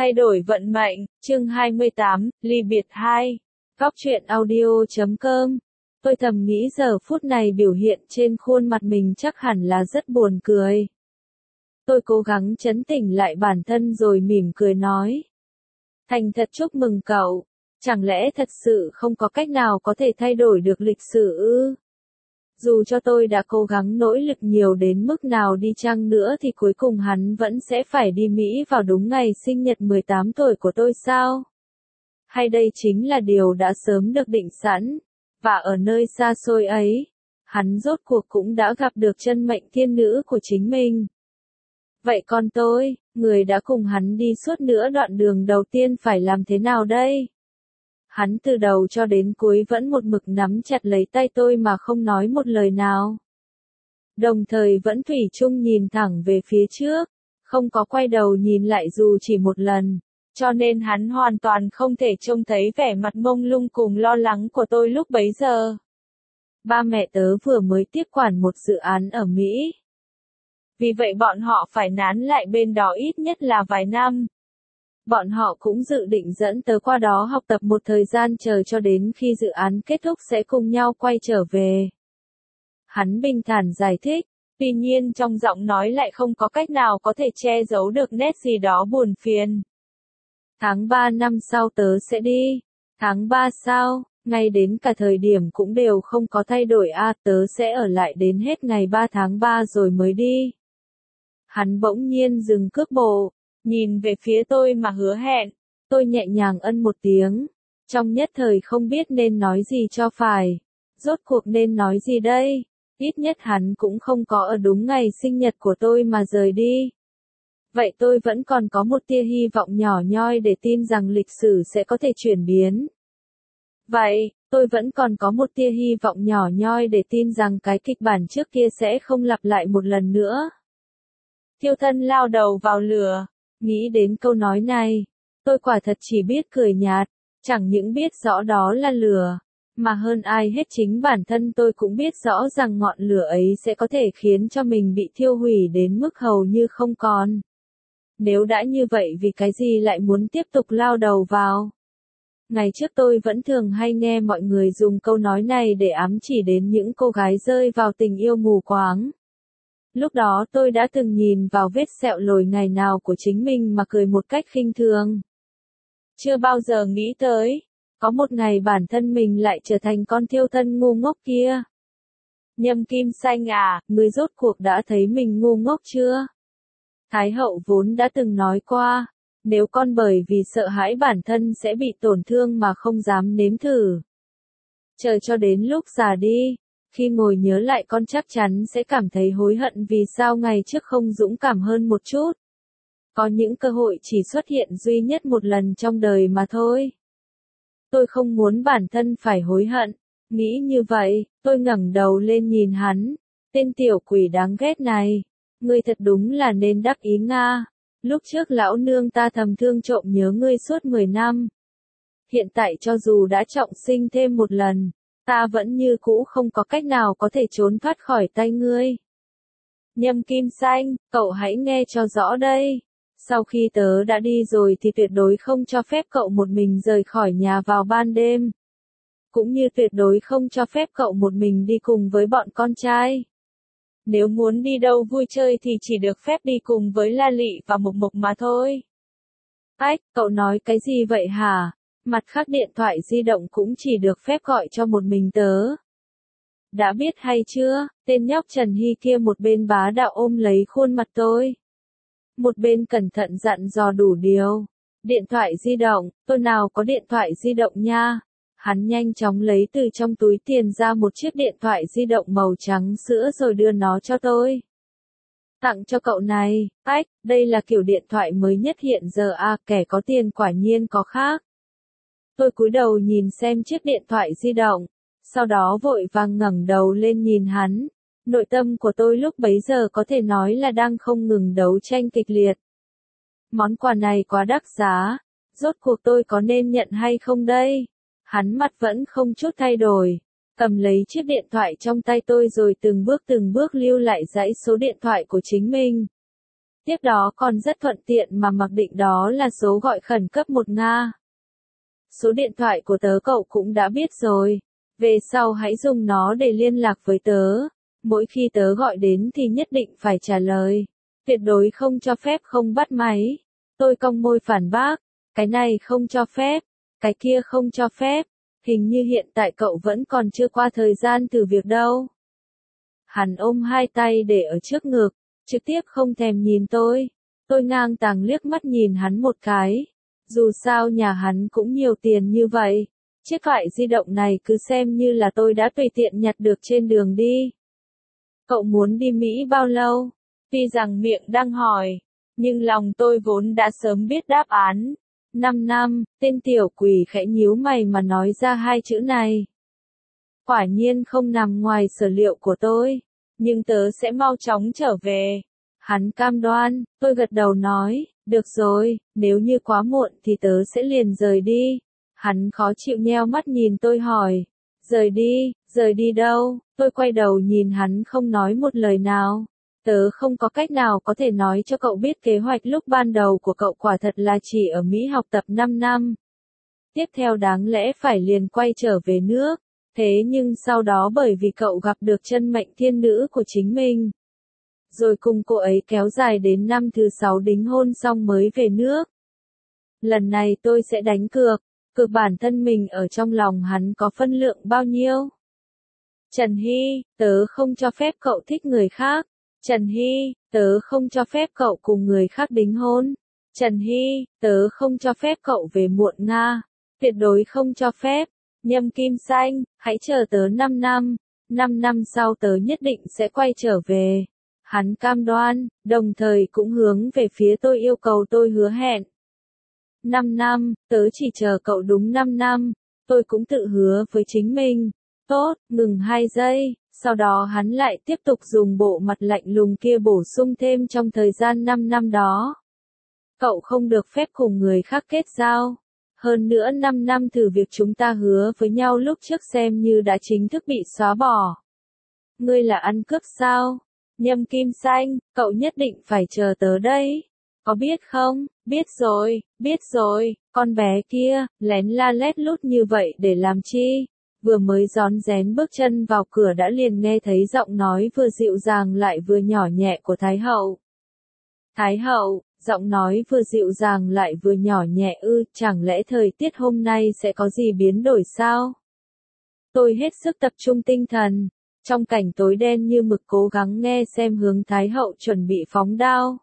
Thay đổi vận mệnh, chương 28, ly biệt 2. Góc truyện audio.com. Tôi thầm nghĩ giờ phút này biểu hiện trên khuôn mặt mình chắc hẳn là rất buồn cười. Tôi cố gắng trấn tĩnh lại bản thân rồi mỉm cười nói. Thành thật chúc mừng cậu. Chẳng lẽ thật sự không có cách nào có thể thay đổi được lịch sử ư? Dù cho tôi đã cố gắng nỗ lực nhiều đến mức nào đi chăng nữa thì cuối cùng hắn vẫn sẽ phải đi Mỹ vào đúng ngày sinh nhật 18 tuổi của tôi sao? Hay đây chính là điều đã sớm được định sẵn? Và ở nơi xa xôi ấy, hắn rốt cuộc cũng đã gặp được chân mệnh thiên nữ của chính mình. Vậy còn tôi, người đã cùng hắn đi suốt nửa đoạn đường đầu tiên phải làm thế nào đây? Hắn từ đầu cho đến cuối vẫn một mực nắm chặt lấy tay tôi mà không nói một lời nào. Đồng thời vẫn thủy chung nhìn thẳng về phía trước, không có quay đầu nhìn lại dù chỉ một lần, cho nên hắn hoàn toàn không thể trông thấy vẻ mặt mông lung cùng lo lắng của tôi lúc bấy giờ. Ba mẹ tớ vừa mới tiếp quản một dự án ở Mỹ. Vì vậy bọn họ phải nán lại bên đó ít nhất là vài năm. Bọn họ cũng dự định dẫn tớ qua đó học tập một thời gian chờ cho đến khi dự án kết thúc sẽ cùng nhau quay trở về. Hắn bình thản giải thích, tuy nhiên trong giọng nói lại không có cách nào có thể che giấu được nét gì đó buồn phiền. Tháng 3 năm sau tớ sẽ đi. Tháng 3 sao? Ngay đến cả thời điểm cũng đều không có thay đổi tớ sẽ ở lại đến hết ngày 3 tháng 3 rồi mới đi. Hắn bỗng nhiên dừng cước bộ. Nhìn về phía tôi mà hứa hẹn, tôi nhẹ nhàng ân một tiếng, trong nhất thời không biết nên nói gì cho phải, rốt cuộc nên nói gì đây, ít nhất hắn cũng không có ở đúng ngày sinh nhật của tôi mà rời đi. Vậy tôi vẫn còn có một tia hy vọng nhỏ nhoi để tin rằng lịch sử sẽ có thể chuyển biến. Vậy, tôi vẫn còn có một tia hy vọng nhỏ nhoi để tin rằng cái kịch bản trước kia sẽ không lặp lại một lần nữa. Thiêu thân lao đầu vào lửa. Nghĩ đến câu nói này, tôi quả thật chỉ biết cười nhạt, chẳng những biết rõ đó là lửa, mà hơn ai hết chính bản thân tôi cũng biết rõ rằng ngọn lửa ấy sẽ có thể khiến cho mình bị thiêu hủy đến mức hầu như không còn. Nếu đã như vậy vì cái gì lại muốn tiếp tục lao đầu vào? Ngày trước tôi vẫn thường hay nghe mọi người dùng câu nói này để ám chỉ đến những cô gái rơi vào tình yêu mù quáng. Lúc đó tôi đã từng nhìn vào vết sẹo lồi ngày nào của chính mình mà cười một cách khinh thường. Chưa bao giờ nghĩ tới, có một ngày bản thân mình lại trở thành con thiêu thân ngu ngốc kia. Nhâm Kim Xanh à, ngươi rốt cuộc đã thấy mình ngu ngốc chưa? Thái hậu vốn đã từng nói qua, nếu con bởi vì sợ hãi bản thân sẽ bị tổn thương mà không dám nếm thử. Chờ cho đến lúc già đi. Khi ngồi nhớ lại con chắc chắn sẽ cảm thấy hối hận vì sao ngày trước không dũng cảm hơn một chút. Có những cơ hội chỉ xuất hiện duy nhất một lần trong đời mà thôi. Tôi không muốn bản thân phải hối hận. Nghĩ như vậy, tôi ngẩng đầu lên nhìn hắn. Tên tiểu quỷ đáng ghét này. Ngươi thật đúng là nên đắc ý Nga. Lúc trước lão nương ta thầm thương trộm nhớ ngươi suốt 10 năm. Hiện tại cho dù đã trọng sinh thêm một lần. Ta vẫn như cũ không có cách nào có thể trốn thoát khỏi tay ngươi. Nhâm Kim Xanh, cậu hãy nghe cho rõ đây. Sau khi tớ đã đi rồi thì tuyệt đối không cho phép cậu một mình rời khỏi nhà vào ban đêm. Cũng như tuyệt đối không cho phép cậu một mình đi cùng với bọn con trai. Nếu muốn đi đâu vui chơi thì chỉ được phép đi cùng với La Lị và Mộc Mộc mà thôi. Ách, cậu nói cái gì vậy hả? Mặt khác điện thoại di động cũng chỉ được phép gọi cho một mình tớ. Đã biết hay chưa, tên nhóc Trần Hy kia một bên bá đạo ôm lấy khuôn mặt tôi. Một bên cẩn thận dặn dò đủ điều. Điện thoại di động, tôi nào có điện thoại di động nha. Hắn nhanh chóng lấy từ trong túi tiền ra một chiếc điện thoại di động màu trắng sữa rồi đưa nó cho tôi. Tặng cho cậu này, ách, đây là kiểu điện thoại mới nhất hiện giờ kẻ có tiền quả nhiên có khác. Tôi cúi đầu nhìn xem chiếc điện thoại di động, sau đó vội vàng ngẩng đầu lên nhìn hắn. Nội tâm của tôi lúc bấy giờ có thể nói là đang không ngừng đấu tranh kịch liệt. Món quà này quá đắt giá, rốt cuộc tôi có nên nhận hay không đây? Hắn mặt vẫn không chút thay đổi, cầm lấy chiếc điện thoại trong tay tôi rồi từng bước lưu lại dãy số điện thoại của chính mình. Tiếp đó còn rất thuận tiện mà mặc định đó là số gọi khẩn cấp 1 Nga. Số điện thoại của tớ cậu cũng đã biết rồi. Về sau hãy dùng nó để liên lạc với tớ. Mỗi khi tớ gọi đến thì nhất định phải trả lời. Tuyệt đối không cho phép không bắt máy. Tôi cong môi phản bác. Cái này không cho phép. Cái kia không cho phép. Hình như hiện tại cậu vẫn còn chưa qua thời gian thử việc đâu. Hắn ôm hai tay để ở trước ngực, trực tiếp không thèm nhìn tôi. Tôi ngang tàng liếc mắt nhìn hắn một cái. Dù sao nhà hắn cũng nhiều tiền như vậy. Chiếc thoại di động này cứ xem như là tôi đã tùy tiện nhặt được trên đường đi. Cậu muốn đi Mỹ bao lâu? Tuy rằng miệng đang hỏi, nhưng lòng tôi vốn đã sớm biết đáp án. 5 năm, tên tiểu quỷ khẽ nhíu mày mà nói ra hai chữ này. Quả nhiên không nằm ngoài sở liệu của tôi, nhưng tớ sẽ mau chóng trở về. Hắn cam đoan, tôi gật đầu nói, được rồi, nếu như quá muộn thì tớ sẽ liền rời đi. Hắn khó chịu nheo mắt nhìn tôi hỏi, rời đi đâu? Tôi quay đầu nhìn hắn không nói một lời nào. Tớ không có cách nào có thể nói cho cậu biết kế hoạch lúc ban đầu của cậu quả thật là chỉ ở Mỹ học tập 5 năm. Tiếp theo đáng lẽ phải liền quay trở về nước. Thế nhưng sau đó bởi vì cậu gặp được chân mệnh thiên nữ của chính mình. Rồi cùng cô ấy kéo dài đến năm thứ 6 đính hôn xong mới về nước. Lần này tôi sẽ đánh cược bản thân mình ở trong lòng hắn có phân lượng bao nhiêu. Trần Hy, tớ không cho phép cậu thích người khác. Trần Hy, tớ không cho phép cậu cùng người khác đính hôn. Trần Hy, tớ không cho phép cậu về muộn Nga. Tuyệt đối không cho phép. Nhâm Kim Xanh, hãy chờ tớ 5 năm. 5 năm sau tớ nhất định sẽ quay trở về. Hắn cam đoan, đồng thời cũng hướng về phía tôi yêu cầu tôi hứa hẹn. 5 năm, tớ chỉ chờ cậu đúng 5 năm. Tôi cũng tự hứa với chính mình. Tốt, ngừng 2 giây. Sau đó hắn lại tiếp tục dùng bộ mặt lạnh lùng kia bổ sung thêm trong thời gian 5 năm đó. Cậu không được phép cùng người khác kết giao. Hơn nữa 5 năm thử việc chúng ta hứa với nhau lúc trước xem như đã chính thức bị xóa bỏ. Ngươi là ăn cướp sao? Nhâm Kim Xanh, cậu nhất định phải chờ tớ đấy. Có biết không? Biết rồi, con bé kia, lén la lét lút như vậy để làm chi? Vừa mới rón rén bước chân vào cửa đã liền nghe thấy giọng nói vừa dịu dàng lại vừa nhỏ nhẹ của Thái Hậu. Thái Hậu, giọng nói vừa dịu dàng lại vừa nhỏ nhẹ chẳng lẽ thời tiết hôm nay sẽ có gì biến đổi sao? Tôi hết sức tập trung tinh thần, trong cảnh tối đen như mực cố gắng nghe xem hướng Thái Hậu chuẩn bị phóng đao.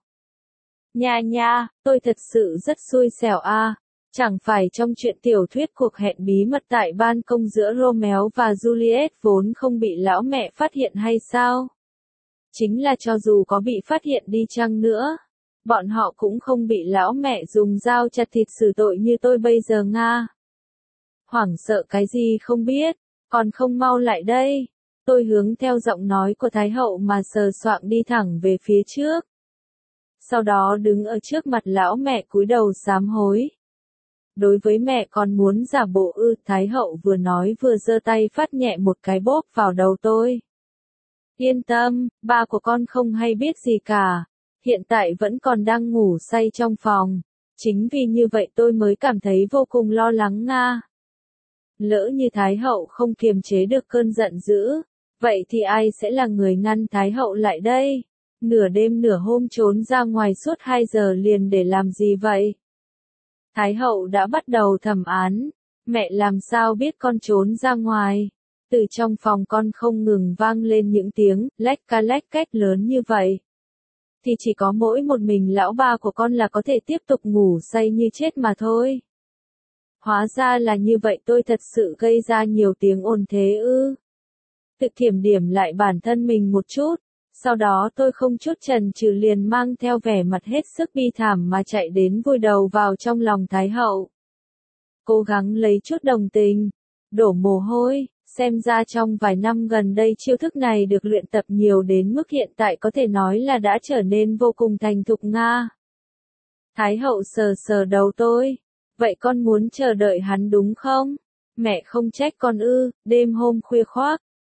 Nha, tôi thật sự rất xui xẻo a. Chẳng phải trong chuyện tiểu thuyết cuộc hẹn bí mật tại ban công giữa Romeo và Juliet vốn không bị lão mẹ phát hiện hay sao? Chính là cho dù có bị phát hiện đi chăng nữa, bọn họ cũng không bị lão mẹ dùng dao chặt thịt xử tội như tôi bây giờ Nga. Hoảng sợ cái gì không biết, còn không mau lại đây. Tôi hướng theo giọng nói của Thái Hậu mà sờ soạng đi thẳng về phía trước. Sau đó đứng ở trước mặt lão mẹ cúi đầu sám hối. Đối với mẹ con muốn giả bộ Thái Hậu vừa nói vừa giơ tay phát nhẹ một cái bóp vào đầu tôi. Yên tâm, ba của con không hay biết gì cả. Hiện tại vẫn còn đang ngủ say trong phòng. Chính vì như vậy tôi mới cảm thấy vô cùng lo lắng Nga. Lỡ như Thái Hậu không kiềm chế được cơn giận dữ, vậy thì ai sẽ là người ngăn Thái Hậu lại đây? Nửa đêm nửa hôm trốn ra ngoài suốt 2 giờ liền để làm gì vậy? Thái Hậu đã bắt đầu thẩm án. Mẹ làm sao biết con trốn ra ngoài? Từ trong phòng con không ngừng vang lên những tiếng lách cách lớn như vậy. Thì chỉ có mỗi một mình lão ba của con là có thể tiếp tục ngủ say như chết mà thôi. Hóa ra là như vậy, tôi thật sự gây ra nhiều tiếng ồn thế ư? Tự kiểm điểm lại bản thân mình một chút. Sau đó tôi không chút chần chừ liền mang theo vẻ mặt hết sức bi thảm mà chạy đến vùi đầu vào trong lòng Thái Hậu. Cố gắng lấy chút đồng tình, đổ mồ hôi, xem ra trong vài năm gần đây chiêu thức này được luyện tập nhiều đến mức hiện tại có thể nói là đã trở nên vô cùng thành thục Nga. Thái Hậu sờ sờ đầu tôi, vậy con muốn chờ đợi hắn đúng không? Mẹ không trách con đêm hôm khuya khoác,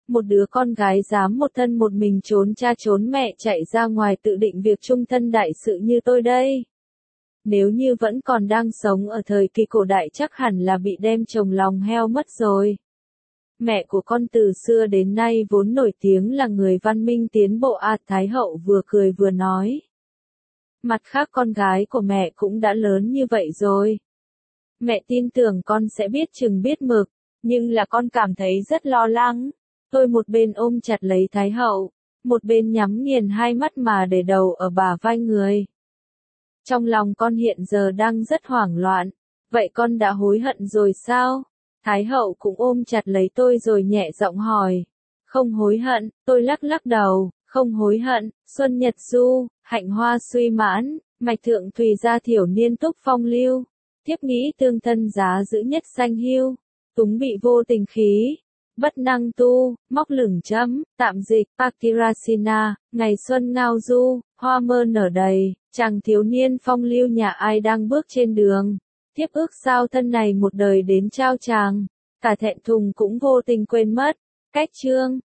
Một đứa con gái dám một thân một mình trốn cha trốn mẹ chạy ra ngoài tự định việc chung thân đại sự như tôi đây. Nếu như vẫn còn đang sống ở thời kỳ cổ đại chắc hẳn là bị đem chồng lòng heo mất rồi. Mẹ của con từ xưa đến nay vốn nổi tiếng là người văn minh tiến bộ Thái hậu vừa cười vừa nói. Mặt khác con gái của mẹ cũng đã lớn như vậy rồi. Mẹ tin tưởng con sẽ biết chừng biết mực, nhưng là con cảm thấy rất lo lắng. Tôi một bên ôm chặt lấy Thái hậu, một bên nhắm nghiền hai mắt mà để đầu ở bả vai người. Trong lòng con hiện giờ đang rất hoảng loạn. Vậy con đã hối hận rồi sao? Thái hậu cũng ôm chặt lấy tôi rồi nhẹ giọng hỏi. Không hối hận, tôi lắc lắc đầu, không hối hận. Xuân Nhật Du, hạnh hoa suy mãn, mạch thượng thùy gia thiểu niên túc phong lưu. Tiếp nghĩ tương thân giá giữ nhất sanh hưu. Túng bị vô tình khí. Bất năng tu, móc lửng chấm, tạm dịch, Pakirasina, ngày xuân ngao du, hoa mơ nở đầy, chàng thiếu niên phong lưu nhà ai đang bước trên đường. Tiếp ước sao thân này một đời đến trao chàng, cả thẹn thùng cũng vô tình quên mất. Cách chương